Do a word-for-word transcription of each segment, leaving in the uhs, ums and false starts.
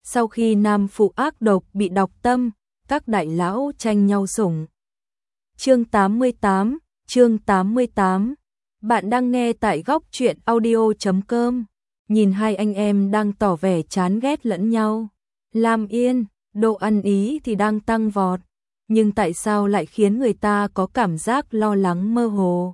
Sau khi nam phụ ác độc bị đọc tâm, các đại lão tranh nhau sủng. Chương tám mươi tám, chương tám mươi tám. Bạn đang nghe tại góc truyện audio chấm com. Nhìn hai anh em đang tỏ vẻ chán ghét lẫn nhau. Lam Yên, độ ăn ý thì đang tăng vọt, nhưng tại sao lại khiến người ta có cảm giác lo lắng mơ hồ.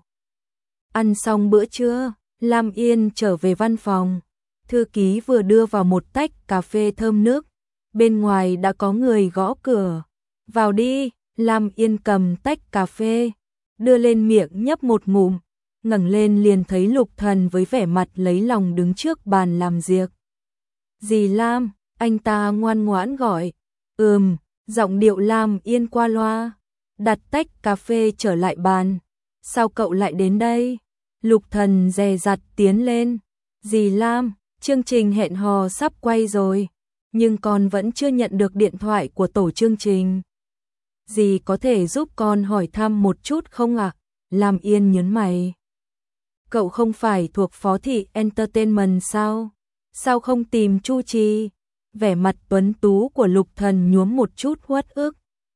Ăn xong bữa trưa, Lam Yên trở về văn phòng. Thư ký vừa đưa vào một tách cà phê thơm nước. Bên ngoài đã có người gõ cửa. Vào đi, Lam Yên cầm tách cà phê, đưa lên miệng nhấp một ngụm, ngẩng lên liền thấy Lục Thần với vẻ mặt lấy lòng đứng trước bàn làm việc. Dì Lam, anh ta ngoan ngoãn gọi. Ừm, giọng điệu Lam Yên qua loa, đặt tách cà phê trở lại bàn. Sao cậu lại đến đây? Lục Thần dè dặt tiến lên. Dì Lam, chương trình hẹn hò sắp quay rồi, nhưng con vẫn chưa nhận được điện thoại của tổ chương trình. Dì có thể giúp con hỏi thăm một chút không ạ? À? Lam Yên nhớn mày. Cậu không phải thuộc Phó Thị Entertainment sao? Sao không tìm Chu Trì? Vẻ mặt tuấn tú của Lục Thần nhuốm một chút uất ức.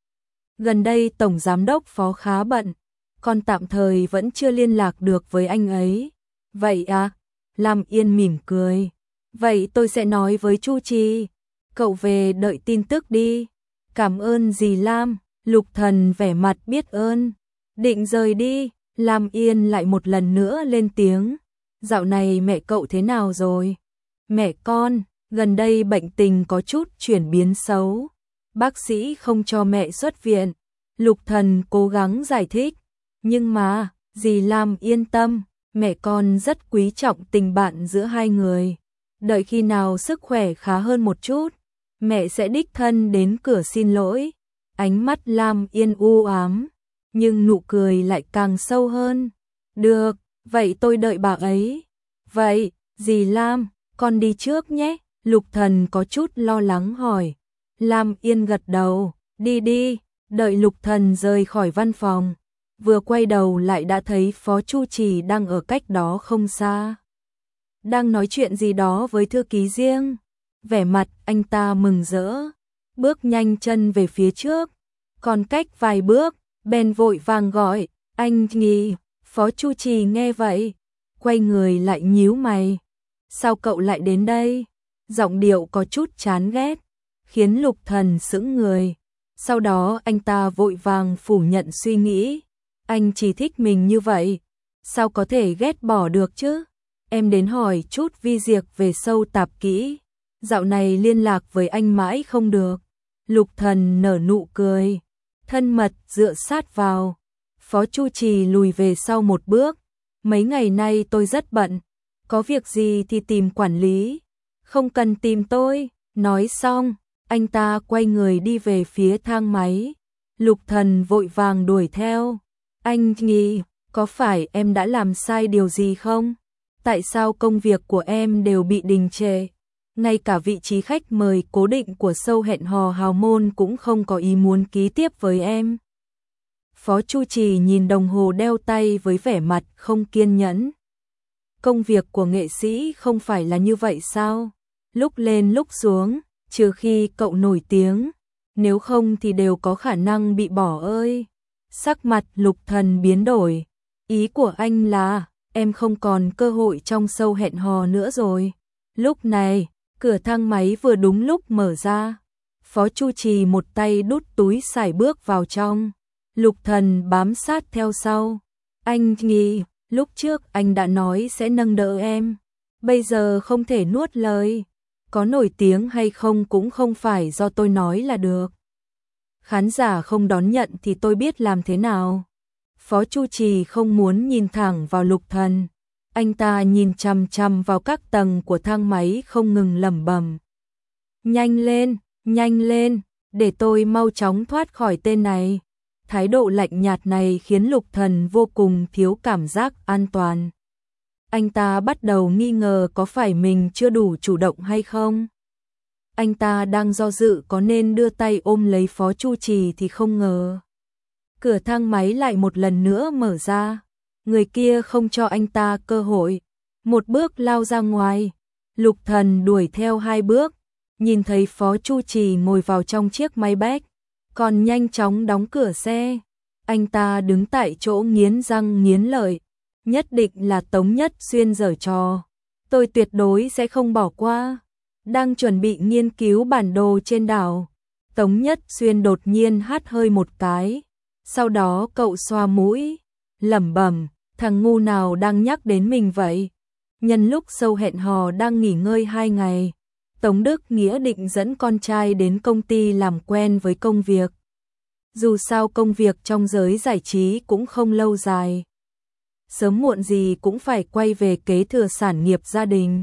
Gần đây Tổng Giám đốc Phó khá bận, con tạm thời vẫn chưa liên lạc được với anh ấy. Vậy à? Lam Yên mỉm cười. Vậy tôi sẽ nói với Chu Trì. Cậu về đợi tin tức đi. Cảm ơn dì Lam. Lục Thần vẻ mặt biết ơn. Định rời đi, Lam Yên lại một lần nữa lên tiếng. Dạo này mẹ cậu thế nào rồi? Mẹ con, gần đây bệnh tình có chút chuyển biến xấu. Bác sĩ không cho mẹ xuất viện. Lục Thần cố gắng giải thích. Nhưng mà, dì Lam yên tâm, mẹ con rất quý trọng tình bạn giữa hai người. Đợi khi nào sức khỏe khá hơn một chút, mẹ sẽ đích thân đến cửa xin lỗi. Ánh mắt Lam Yên u ám, nhưng nụ cười lại càng sâu hơn. Được, vậy tôi đợi bà ấy. Vậy, dì Lam, con đi trước nhé. Lục Thần có chút lo lắng hỏi. Lam Yên gật đầu, đi đi. Đợi Lục Thần rời khỏi văn phòng, vừa quay đầu lại đã thấy Phó Chu Trì đang ở cách đó không xa. Đang nói chuyện gì đó với thư ký riêng. Vẻ mặt anh ta mừng rỡ, bước nhanh chân về phía trước. Còn cách vài bước, bèn vội vàng gọi, anh Nghi. Phó Chu Trì nghe vậy, quay người lại nhíu mày. Sao cậu lại đến đây? Giọng điệu có chút chán ghét, khiến Lục Thần sững người. Sau đó anh ta vội vàng phủ nhận suy nghĩ. Anh chỉ thích mình như vậy, sao có thể ghét bỏ được chứ? Em đến hỏi chút vi diệt về sâu tạp kỹ. Dạo này liên lạc với anh mãi không được. Lục Thần nở nụ cười, thân mật dựa sát vào. Phó Chu Trì lùi về sau một bước. Mấy ngày nay tôi rất bận, có việc gì thì tìm quản lý, không cần tìm tôi. Nói xong, anh ta quay người đi về phía thang máy. Lục Thần vội vàng đuổi theo. Anh Nghi, có phải em đã làm sai điều gì không? Tại sao công việc của em đều bị đình trệ? Ngay cả vị trí khách mời cố định của show hẹn hò hào môn cũng không có ý muốn ký tiếp với em. Phó Chu Trì nhìn đồng hồ đeo tay với vẻ mặt không kiên nhẫn. Công việc của nghệ sĩ không phải là như vậy sao? Lúc lên lúc xuống, trừ khi cậu nổi tiếng, nếu không thì đều có khả năng bị bỏ ơi. Sắc mặt Lục Thần biến đổi. Ý của anh là, em không còn cơ hội trong show hẹn hò nữa rồi. Lúc này, cửa thang máy vừa đúng lúc mở ra. Phó Chu Trì một tay đút túi sải bước vào trong. Lục Thần bám sát theo sau. Anh Nghi, lúc trước anh đã nói sẽ nâng đỡ em. Bây giờ không thể nuốt lời. Có nổi tiếng hay không cũng không phải do tôi nói là được. Khán giả không đón nhận thì tôi biết làm thế nào. Phó Chu Trì không muốn nhìn thẳng vào Lục Thần. Anh ta nhìn chằm chằm vào các tầng của thang máy không ngừng lẩm bẩm. Nhanh lên, nhanh lên, để tôi mau chóng thoát khỏi tên này. Thái độ lạnh nhạt này khiến Lục Thần vô cùng thiếu cảm giác an toàn. Anh ta bắt đầu nghi ngờ có phải mình chưa đủ chủ động hay không. Anh ta đang do dự có nên đưa tay ôm lấy Phó Chu Trì thì không ngờ. Cửa thang máy lại một lần nữa mở ra. Người kia không cho anh ta cơ hội. Một bước lao ra ngoài. Lục Thần đuổi theo hai bước. nhìn thấy Phó Chu Trì ngồi vào trong chiếc máy bách, còn nhanh chóng đóng cửa xe. Anh ta đứng tại chỗ nghiến răng nghiến lợi, nhất định là Tống Nhất Xuyên giở trò. Tôi tuyệt đối sẽ không bỏ qua. Đang chuẩn bị nghiên cứu bản đồ trên đảo, Tống Nhất Xuyên đột nhiên hắt hơi một cái. Sau đó cậu xoa mũi, lẩm bẩm, thằng ngu nào đang nhắc đến mình vậy? Nhân lúc Sâu hẹn hò đang nghỉ ngơi hai ngày, Tống Đức Nghĩa định dẫn con trai đến công ty làm quen với công việc. Dù sao công việc trong giới giải trí cũng không lâu dài. Sớm muộn gì cũng phải quay về kế thừa sản nghiệp gia đình.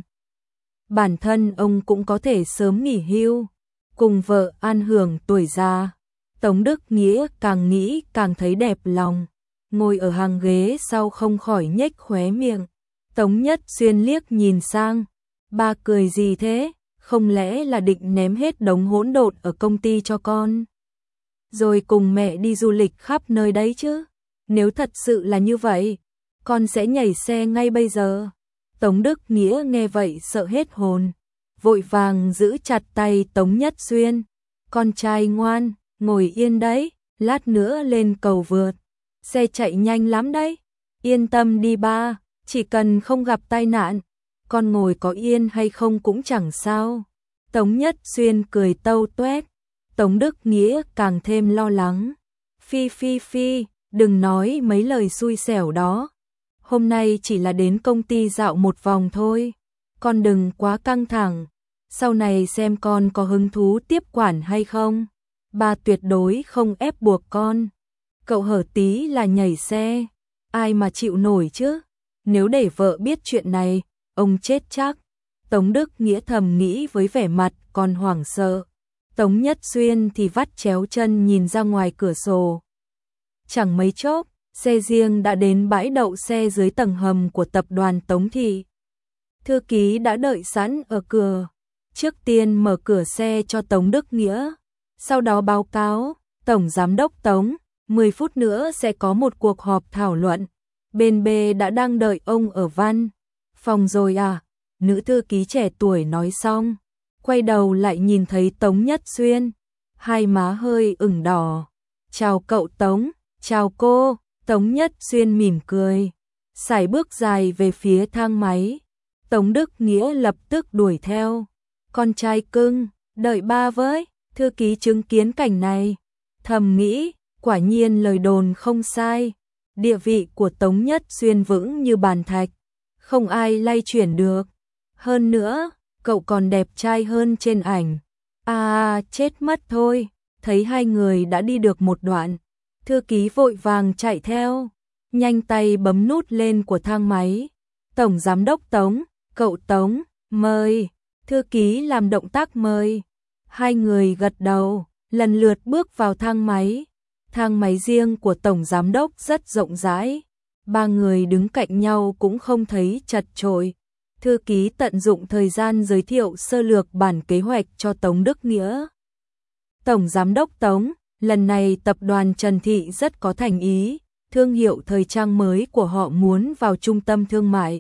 Bản thân ông cũng có thể sớm nghỉ hưu, cùng vợ an hưởng tuổi già. Tống Đức Nghĩa càng nghĩ càng thấy đẹp lòng, ngồi ở hàng ghế sau không khỏi nhếch khóe miệng. Tống Nhất Xuyên liếc nhìn sang, ba cười gì thế, không lẽ là định ném hết đống hỗn độn ở công ty cho con, rồi cùng mẹ đi du lịch khắp nơi đấy chứ? Nếu thật sự là như vậy, con sẽ nhảy xe ngay bây giờ. Tống Đức Nghĩa nghe vậy sợ hết hồn, vội vàng giữ chặt tay Tống Nhất Xuyên. Con trai ngoan, ngồi yên đấy, lát nữa lên cầu vượt, xe chạy nhanh lắm đấy. Yên tâm đi ba, chỉ cần không gặp tai nạn, con ngồi có yên hay không cũng chẳng sao. Tống Nhất Xuyên cười tâu tuét. Tống Đức Nghĩa càng thêm lo lắng. Phi phi phi, đừng nói mấy lời xui xẻo đó. Hôm nay chỉ là đến công ty dạo một vòng thôi. Con đừng quá căng thẳng. Sau này xem con có hứng thú tiếp quản hay không. Ba tuyệt đối không ép buộc con. Cậu hở tí là nhảy xe. Ai mà chịu nổi chứ? Nếu để vợ biết chuyện này, ông chết chắc. Tống Đức Nghĩa thầm nghĩ với vẻ mặt còn hoảng sợ. Tống Nhất Xuyên thì vắt chéo chân nhìn ra ngoài cửa sổ. Chẳng mấy chốc, xe riêng đã đến bãi đậu xe dưới tầng hầm của tập đoàn Tống Thị. Thư ký đã đợi sẵn ở cửa. Trước tiên mở cửa xe cho Tống Đức Nghĩa. Sau đó báo cáo, Tổng Giám đốc Tống, mười phút nữa sẽ có một cuộc họp thảo luận. Bên B đã đang đợi ông ở văn phòng rồi à? Nữ thư ký trẻ tuổi nói xong, quay đầu lại nhìn thấy Tống Nhất Xuyên, hai má hơi ửng đỏ. Chào cậu Tống, chào cô. Tống Nhất Xuyên mỉm cười, sải bước dài về phía thang máy. Tống Đức Nghĩa lập tức đuổi theo. Con trai cưng, đợi ba với. Thư ký chứng kiến cảnh này, thầm nghĩ, quả nhiên lời đồn không sai. Địa vị của Tống Nhất Xuyên vững như bàn thạch, không ai lay chuyển được. Hơn nữa, cậu còn đẹp trai hơn trên ảnh. À, chết mất thôi. Thấy hai người đã đi được một đoạn, thư ký vội vàng chạy theo, nhanh tay bấm nút lên của thang máy. Tổng Giám đốc Tống, cậu Tống, mời. Thư ký làm động tác mời. Hai người gật đầu, lần lượt bước vào thang máy. Thang máy riêng của Tổng Giám đốc rất rộng rãi. Ba người đứng cạnh nhau cũng không thấy chật chội. Thư ký tận dụng thời gian giới thiệu sơ lược bản kế hoạch cho Tống Đức Nghĩa. Tổng Giám đốc Tống, lần này tập đoàn Trần Thị rất có thành ý, thương hiệu thời trang mới của họ muốn vào trung tâm thương mại.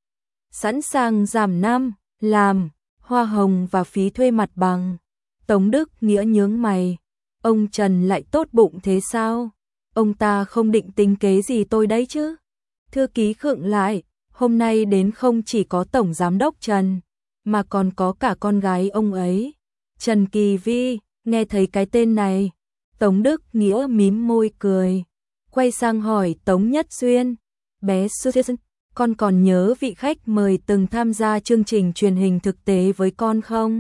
Sẵn sàng giảm năm, làm, hoa hồng và phí thuê mặt bằng. Tống Đức Nghĩa nhướng mày, ông Trần lại tốt bụng thế sao? Ông ta không định tính kế gì tôi đấy chứ? Thư ký khựng lại, hôm nay đến không chỉ có Tổng Giám đốc Trần, mà còn có cả con gái ông ấy. Trần Kỳ Vi, nghe thấy cái tên này, Tống Đức Nghĩa mím môi cười, quay sang hỏi Tống Nhất Xuyên, bé Susan, con còn nhớ vị khách mời từng tham gia chương trình truyền hình thực tế với con không?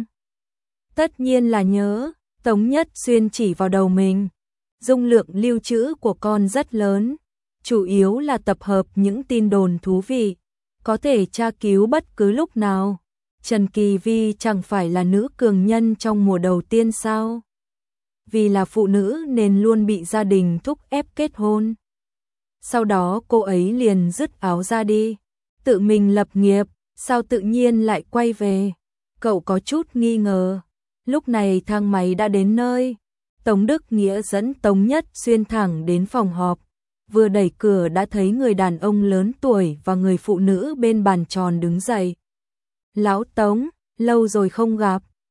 Tất nhiên là nhớ. Tống Nhất Xuyên chỉ vào đầu mình. Dung lượng lưu trữ của con rất lớn, chủ yếu là tập hợp những tin đồn thú vị, có thể tra cứu bất cứ lúc nào. Trần Kỳ Vi chẳng phải là nữ cường nhân trong mùa đầu tiên sao? Vì là phụ nữ nên luôn bị gia đình thúc ép kết hôn. Sau đó cô ấy liền dứt áo ra đi, tự mình lập nghiệp, sao tự nhiên lại quay về? Cậu có chút nghi ngờ. Lúc này thang máy đã đến nơi. Tống Đức Nghĩa dẫn Tống Nhất Xuyên thẳng đến phòng họp. Vừa đẩy cửa đã thấy người đàn ông lớn tuổi và người phụ nữ bên bàn tròn đứng dậy. Lão Tống, lâu rồi không gặp,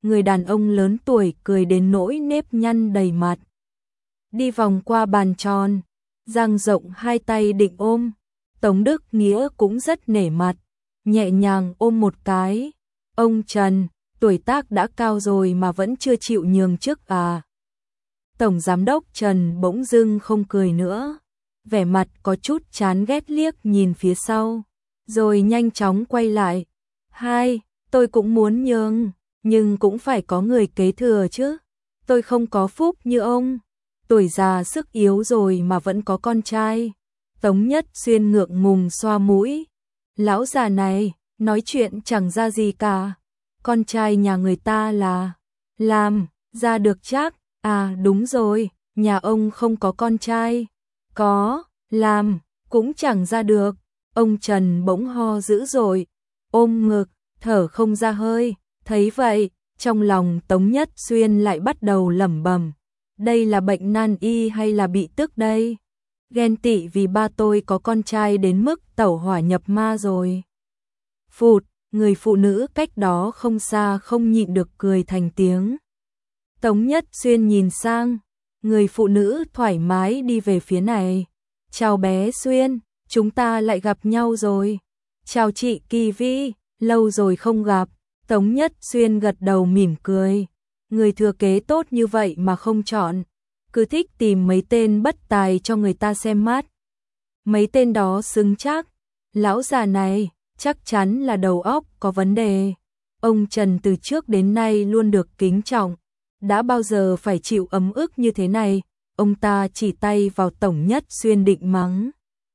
người đàn ông lớn tuổi cười đến nỗi nếp nhăn đầy mặt. Đi vòng qua bàn tròn, dang rộng hai tay định ôm. Tống Đức Nghĩa cũng rất nể mặt, nhẹ nhàng ôm một cái. Ông Trần, tuổi tác đã cao rồi mà vẫn chưa chịu nhường trước à? Tổng giám đốc Trần bỗng dưng không cười nữa, vẻ mặt có chút chán ghét liếc nhìn phía sau, rồi nhanh chóng quay lại. Hai, tôi cũng muốn nhường, nhưng cũng phải có người kế thừa chứ. Tôi không có phúc như ông, tuổi già sức yếu rồi mà vẫn có con trai. Tống Nhất Xuyên ngượng ngùng xoa mũi. Lão già này, nói chuyện chẳng ra gì cả. Con trai nhà người ta là làm ra được chắc. À đúng rồi, nhà ông không có con trai. Có, làm, cũng chẳng ra được. Ông Trần bỗng ho dữ dội, ôm ngực, thở không ra hơi. Thấy vậy, trong lòng Tống Nhất Xuyên lại bắt đầu lẩm bẩm. Đây là bệnh nan y hay là bị tức đây? Ghen tị vì ba tôi có con trai đến mức tẩu hỏa nhập ma rồi. Phụt, người phụ nữ cách đó không xa không nhịn được cười thành tiếng. Tống Nhất Xuyên nhìn sang, người phụ nữ thoải mái đi về phía này. Chào bé Xuyên, chúng ta lại gặp nhau rồi. Chào chị Kỳ Vi, lâu rồi không gặp. Tống Nhất Xuyên gật đầu mỉm cười. Người thừa kế tốt như vậy mà không chọn, cứ thích tìm mấy tên bất tài cho người ta xem mắt. Mấy tên đó xứng chắc. Lão già này chắc chắn là đầu óc có vấn đề. Ông Trần từ trước đến nay luôn được kính trọng, đã bao giờ phải chịu ấm ức như thế này. Ông ta chỉ tay vào Tống Nhất Xuyên định mắng,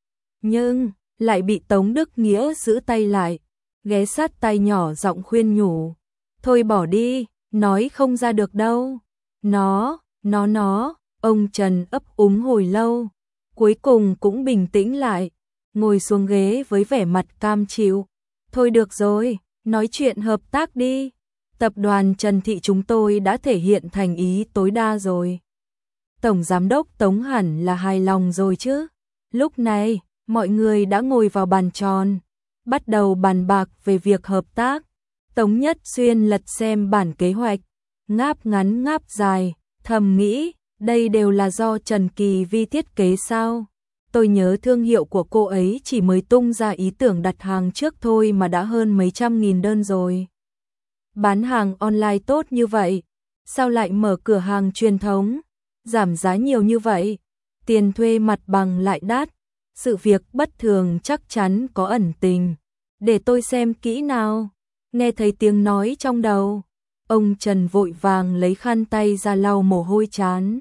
nhưng lại bị Tống Đức Nghĩa giữ tay lại, ghé sát tay nhỏ giọng khuyên nhủ. Thôi bỏ đi, nói không ra được đâu. Nó, nó nó, ông Trần ấp úng hồi lâu, cuối cùng cũng bình tĩnh lại, ngồi xuống ghế với vẻ mặt cam chịu. Thôi được rồi, nói chuyện hợp tác đi. Tập đoàn Trần Thị chúng tôi đã thể hiện thành ý tối đa rồi. Tổng giám đốc Tống hẳn là hài lòng rồi chứ. Lúc này, mọi người đã ngồi vào bàn tròn, bắt đầu bàn bạc về việc hợp tác. Tống Nhất Xuyên lật xem bản kế hoạch, ngáp ngắn ngáp dài, thầm nghĩ, đây đều là do Trần Kỳ Vi thiết kế sao? Tôi nhớ thương hiệu của cô ấy chỉ mới tung ra ý tưởng đặt hàng trước thôi mà đã hơn mấy trăm nghìn đơn rồi. Bán hàng online tốt như vậy, sao lại mở cửa hàng truyền thống, giảm giá nhiều như vậy, tiền thuê mặt bằng lại đắt, sự việc bất thường chắc chắn có ẩn tình. Để tôi xem kỹ nào. Nghe thấy tiếng nói trong đầu, ông Trần vội vàng lấy khăn tay ra lau mồ hôi trán.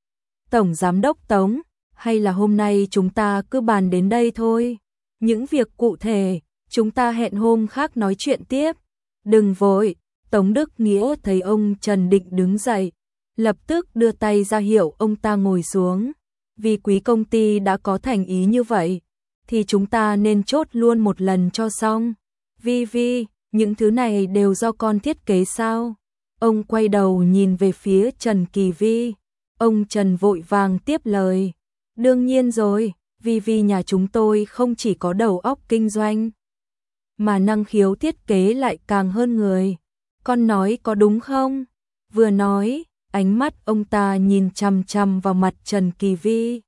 Tổng giám đốc Tống, hay là hôm nay chúng ta cứ bàn đến đây thôi. Những việc cụ thể, chúng ta hẹn hôm khác nói chuyện tiếp. Đừng vội. Tống Đức Nghĩa thấy ông Trần định đứng dậy, lập tức đưa tay ra hiệu ông ta ngồi xuống. Vì quý công ty đã có thành ý như vậy, thì chúng ta nên chốt luôn một lần cho xong. Vi Vi, những thứ này đều do con thiết kế sao? Ông quay đầu nhìn về phía Trần Kỳ Vi. Ông Trần vội vàng tiếp lời. Đương nhiên rồi, Vi Vi nhà chúng tôi không chỉ có đầu óc kinh doanh, mà năng khiếu thiết kế lại càng hơn người. Con nói có đúng không? Vừa nói, ánh mắt ông ta nhìn chằm chằm vào mặt Trần Kỳ Vi.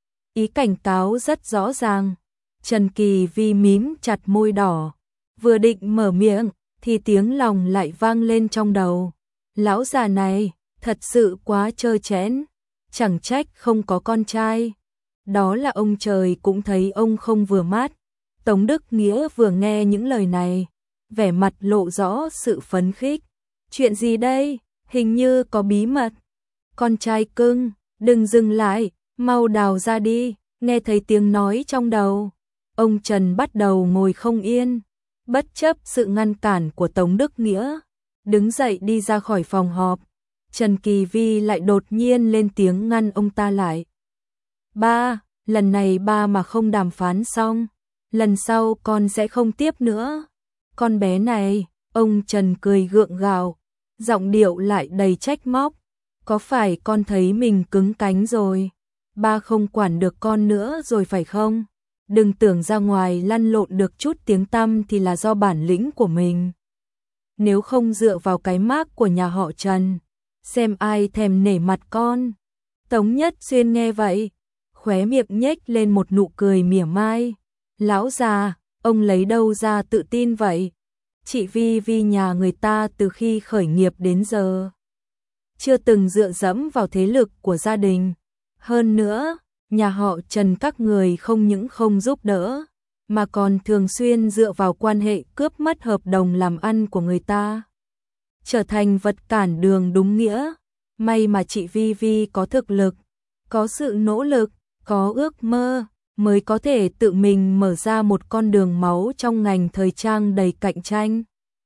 Ý cảnh cáo rất rõ ràng. Trần Kỳ Vi mím chặt môi đỏ, vừa định mở miệng thì tiếng lòng lại vang lên trong đầu. Lão già này thật sự quá trơ trẽn, chẳng trách không có con trai. Đó là ông trời cũng thấy ông không vừa mắt. Tống Đức Nghĩa vừa nghe những lời này, vẻ mặt lộ rõ sự phấn khích. Chuyện gì đây? Hình như có bí mật. Con trai cưng, đừng dừng lại, mau đào ra đi. Nghe thấy tiếng nói trong đầu, ông Trần bắt đầu ngồi không yên, bất chấp sự ngăn cản của Tống Đức Nghĩa, đứng dậy đi ra khỏi phòng họp. Trần Kỳ Vi lại đột nhiên lên tiếng ngăn ông ta lại. Ba, lần này ba mà không đàm phán xong, lần sau con sẽ không tiếp nữa. Con bé này, ông Trần cười gượng gạo, giọng điệu lại đầy trách móc. Có phải con thấy mình cứng cánh rồi? Ba không quản được con nữa rồi phải không? Đừng tưởng ra ngoài lăn lộn được chút tiếng tăm thì là do bản lĩnh của mình. nếu không dựa vào cái mác của nhà họ Trần, xem ai thèm nể mặt con. Tống Nhất Xuyên nghe vậy, khóe miệng nhếch lên một nụ cười mỉa mai. Lão già, ông lấy đâu ra tự tin vậy? Chị Vi Vi nhà người ta từ khi khởi nghiệp đến giờ chưa từng dựa dẫm vào thế lực của gia đình. Hơn nữa, nhà họ Trần các người không những không giúp đỡ, mà còn thường xuyên dựa vào quan hệ cướp mất hợp đồng làm ăn của người ta, trở thành vật cản đường đúng nghĩa. May mà chị Vi Vi có thực lực, có sự nỗ lực, có ước mơ, mới có thể tự mình mở ra một con đường máu trong ngành thời trang đầy cạnh tranh.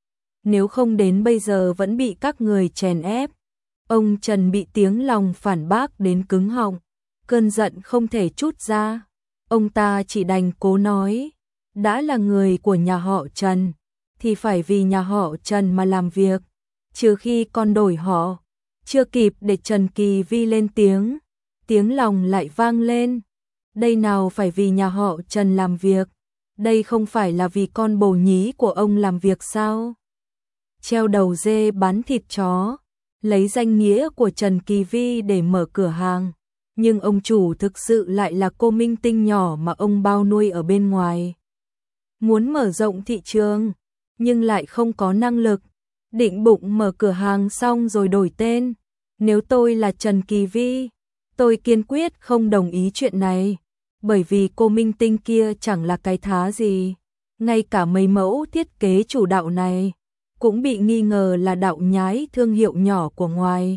Nếu không đến bây giờ vẫn bị các người chèn ép. Ông Trần bị tiếng lòng phản bác đến cứng họng, cơn giận không thể trút ra. Ông ta chỉ đành cố nói, đã là người của nhà họ Trần, thì phải vì nhà họ Trần mà làm việc, trừ khi con đổi họ. Chưa kịp để Trần Kỳ Vi lên tiếng, tiếng lòng lại vang lên. Đây nào phải vì nhà họ Trần làm việc, đây không phải là vì con bồ nhí của ông làm việc sao? Treo đầu dê bán thịt chó, lấy danh nghĩa của Trần Kỳ Vi để mở cửa hàng, nhưng ông chủ thực sự lại là cô minh tinh nhỏ mà ông bao nuôi ở bên ngoài. Muốn mở rộng thị trường, nhưng lại không có năng lực, định bụng mở cửa hàng xong rồi đổi tên. Nếu tôi là Trần Kỳ Vi, tôi kiên quyết không đồng ý chuyện này, bởi vì cô minh tinh kia chẳng là cái thá gì. Ngay cả mấy mẫu thiết kế chủ đạo này cũng bị nghi ngờ là đạo nhái thương hiệu nhỏ của ngoài.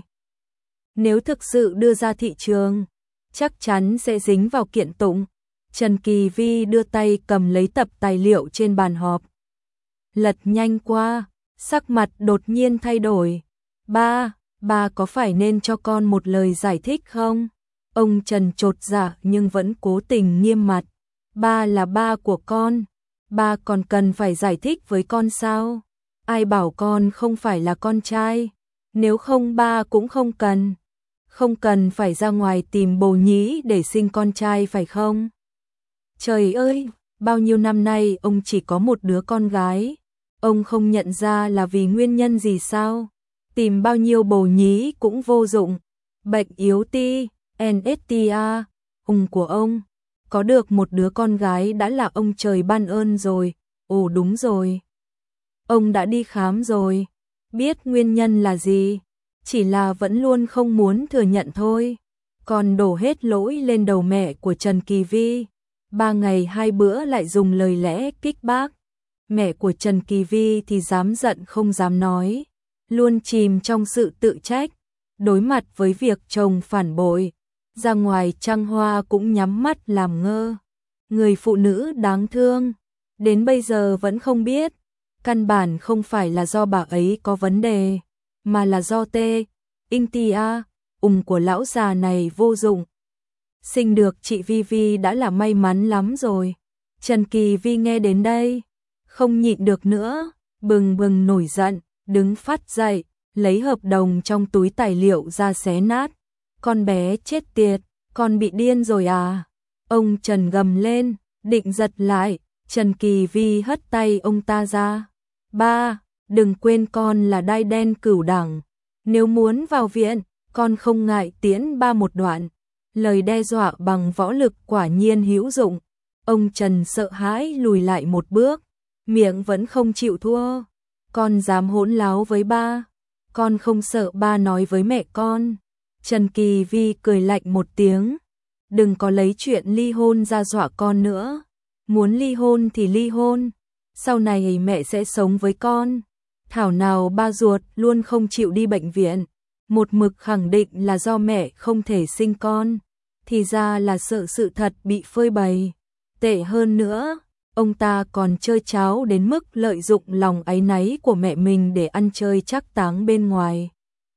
Nếu thực sự đưa ra thị trường, chắc chắn sẽ dính vào kiện tụng. Trần Kỳ Vi đưa tay cầm lấy tập tài liệu trên bàn họp, lật nhanh qua, sắc mặt đột nhiên thay đổi. Ba, ba có phải nên cho con một lời giải thích không? Ông Trần chột dạ nhưng vẫn cố tình nghiêm mặt. Ba là ba của con, ba còn cần phải giải thích với con sao? Ai bảo con không phải là con trai? Nếu không ba cũng không cần. Không cần phải ra ngoài tìm bồ nhí để sinh con trai phải không? Trời ơi, bao nhiêu năm nay ông chỉ có một đứa con gái. Ông không nhận ra là vì nguyên nhân gì sao? Tìm bao nhiêu bồ nhí cũng vô dụng. Bệnh yếu ti, en ét tê a, hùng của ông. Có được một đứa con gái đã là ông trời ban ơn rồi. Ồ đúng rồi. Ông đã đi khám rồi. Biết nguyên nhân là gì? Chỉ là vẫn luôn không muốn thừa nhận thôi. Còn đổ hết lỗi lên đầu mẹ của Trần Kỳ Vi. Ba ngày hai bữa lại dùng lời lẽ kích bác. Mẹ của Trần Kỳ Vi thì dám giận không dám nói, luôn chìm trong sự tự trách. Đối mặt với việc chồng phản bội, ra ngoài trăng hoa cũng nhắm mắt làm ngơ. Người phụ nữ đáng thương, đến bây giờ vẫn không biết, căn bản không phải là do bà ấy có vấn đề, mà là do tê, inh ti a, ùng của lão già này vô dụng. Sinh được chị Vi Vi đã là may mắn lắm rồi. Trần Kỳ Vi nghe đến đây, không nhịn được nữa, bừng bừng nổi giận, đứng phát dậy, lấy hợp đồng trong túi tài liệu ra xé nát. Con bé chết tiệt, con bị điên rồi à? Ông Trần gầm lên, định giật lại, Trần Kỳ Vi hất tay ông ta ra. Ba, đừng quên con là đai đen cửu đẳng, nếu muốn vào viện, con không ngại tiễn ba một đoạn. Lời đe dọa bằng võ lực quả nhiên hữu dụng. Ông Trần sợ hãi lùi lại một bước, miệng vẫn không chịu thua. Con dám hỗn láo với ba, con không sợ ba nói với mẹ con. Trần Kỳ Vi cười lạnh một tiếng, đừng có lấy chuyện ly hôn ra dọa con nữa. Muốn ly hôn thì ly hôn, sau này mẹ sẽ sống với con. Thảo nào ba ruột luôn không chịu đi bệnh viện, một mực khẳng định là do mẹ không thể sinh con, thì ra là sợ sự thật bị phơi bày. Tệ hơn nữa, ông ta còn chơi cháo đến mức lợi dụng lòng áy náy của mẹ mình để ăn chơi trác táng bên ngoài.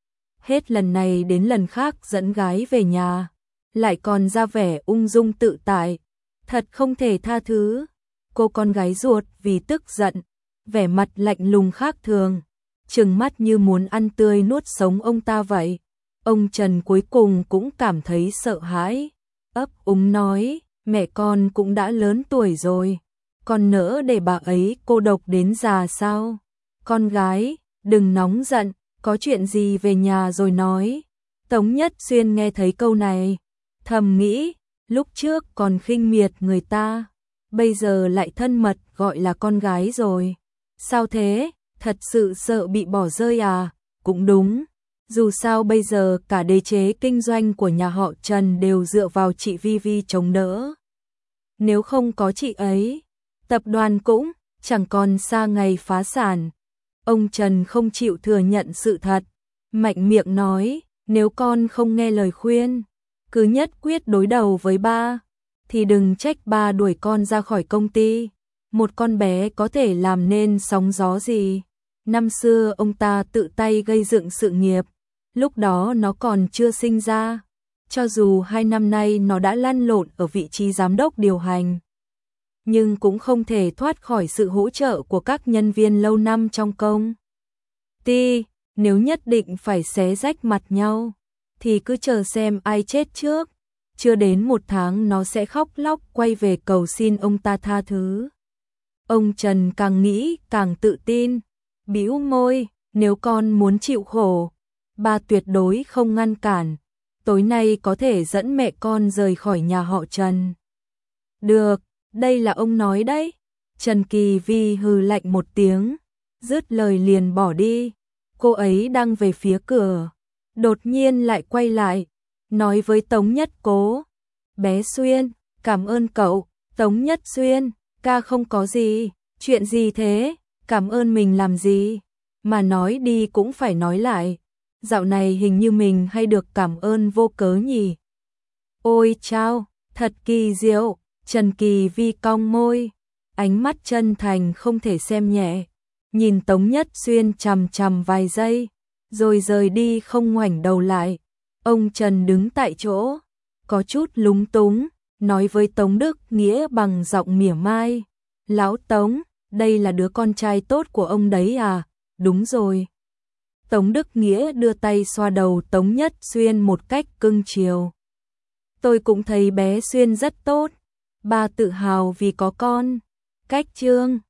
Hết lần này đến lần khác dẫn gái về nhà, lại còn ra vẻ ung dung tự tại, thật không thể tha thứ. Cô con gái ruột vì tức giận, vẻ mặt lạnh lùng khác thường, trừng mắt như muốn ăn tươi nuốt sống ông ta vậy. Ông Trần cuối cùng cũng cảm thấy sợ hãi, ấp úng nói, mẹ con cũng đã lớn tuổi rồi, con nỡ để bà ấy cô độc đến già sao? Con gái, đừng nóng giận, có chuyện gì về nhà rồi nói. Tống Nhất Xuyên nghe thấy câu này, thầm nghĩ, lúc trước còn khinh miệt người ta, bây giờ lại thân mật gọi là con gái rồi. Sao thế, thật sự sợ bị bỏ rơi à? Cũng đúng, dù sao bây giờ cả đế chế kinh doanh của nhà họ Trần đều dựa vào chị Vi Vi chống đỡ. Nếu không có chị ấy, tập đoàn cũng chẳng còn xa ngày phá sản. Ông Trần không chịu thừa nhận sự thật, mạnh miệng nói, nếu con không nghe lời khuyên, cứ nhất quyết đối đầu với ba, thì đừng trách ba đuổi con ra khỏi công ty. Một con bé có thể làm nên sóng gió gì? Năm xưa ông ta tự tay gây dựng sự nghiệp, lúc đó nó còn chưa sinh ra. Cho dù hai năm nay nó đã lăn lộn ở vị trí giám đốc điều hành, nhưng cũng không thể thoát khỏi sự hỗ trợ của các nhân viên lâu năm trong công ty. Nếu nhất định phải xé rách mặt nhau, thì cứ chờ xem ai chết trước. Chưa đến một tháng nó sẽ khóc lóc quay về cầu xin ông ta tha thứ. Ông Trần càng nghĩ càng tự tin, bĩu môi, nếu con muốn chịu khổ, ba tuyệt đối không ngăn cản. Tối nay có thể dẫn mẹ con rời khỏi nhà họ Trần. Được, đây là ông nói đấy. Trần Kỳ Vi hừ lạnh một tiếng, dứt lời liền bỏ đi. Cô ấy đang về phía cửa, đột nhiên lại quay lại, nói với Tống Nhất Cố, bé Xuyên, cảm ơn cậu. Tống Nhất Xuyên, ca không có gì, chuyện gì thế, cảm ơn mình làm gì, mà nói đi cũng phải nói lại. Dạo này hình như mình hay được cảm ơn vô cớ nhỉ. Ôi chao, thật kỳ diệu. Trần Kỳ Vi cong môi, ánh mắt chân thành không thể xem nhẹ, nhìn Tống Nhất Xuyên chằm chằm vài giây, rồi rời đi không ngoảnh đầu lại. Ông Trần đứng tại chỗ, có chút lúng túng, nói với Tống Đức Nghĩa bằng giọng mỉa mai, lão Tống, đây là đứa con trai tốt của ông đấy à? Đúng rồi. Tống Đức Nghĩa đưa tay xoa đầu Tống Nhất Xuyên một cách cưng chiều. Tôi cũng thấy bé Xuyên rất tốt, ba tự hào vì có con. Cách chương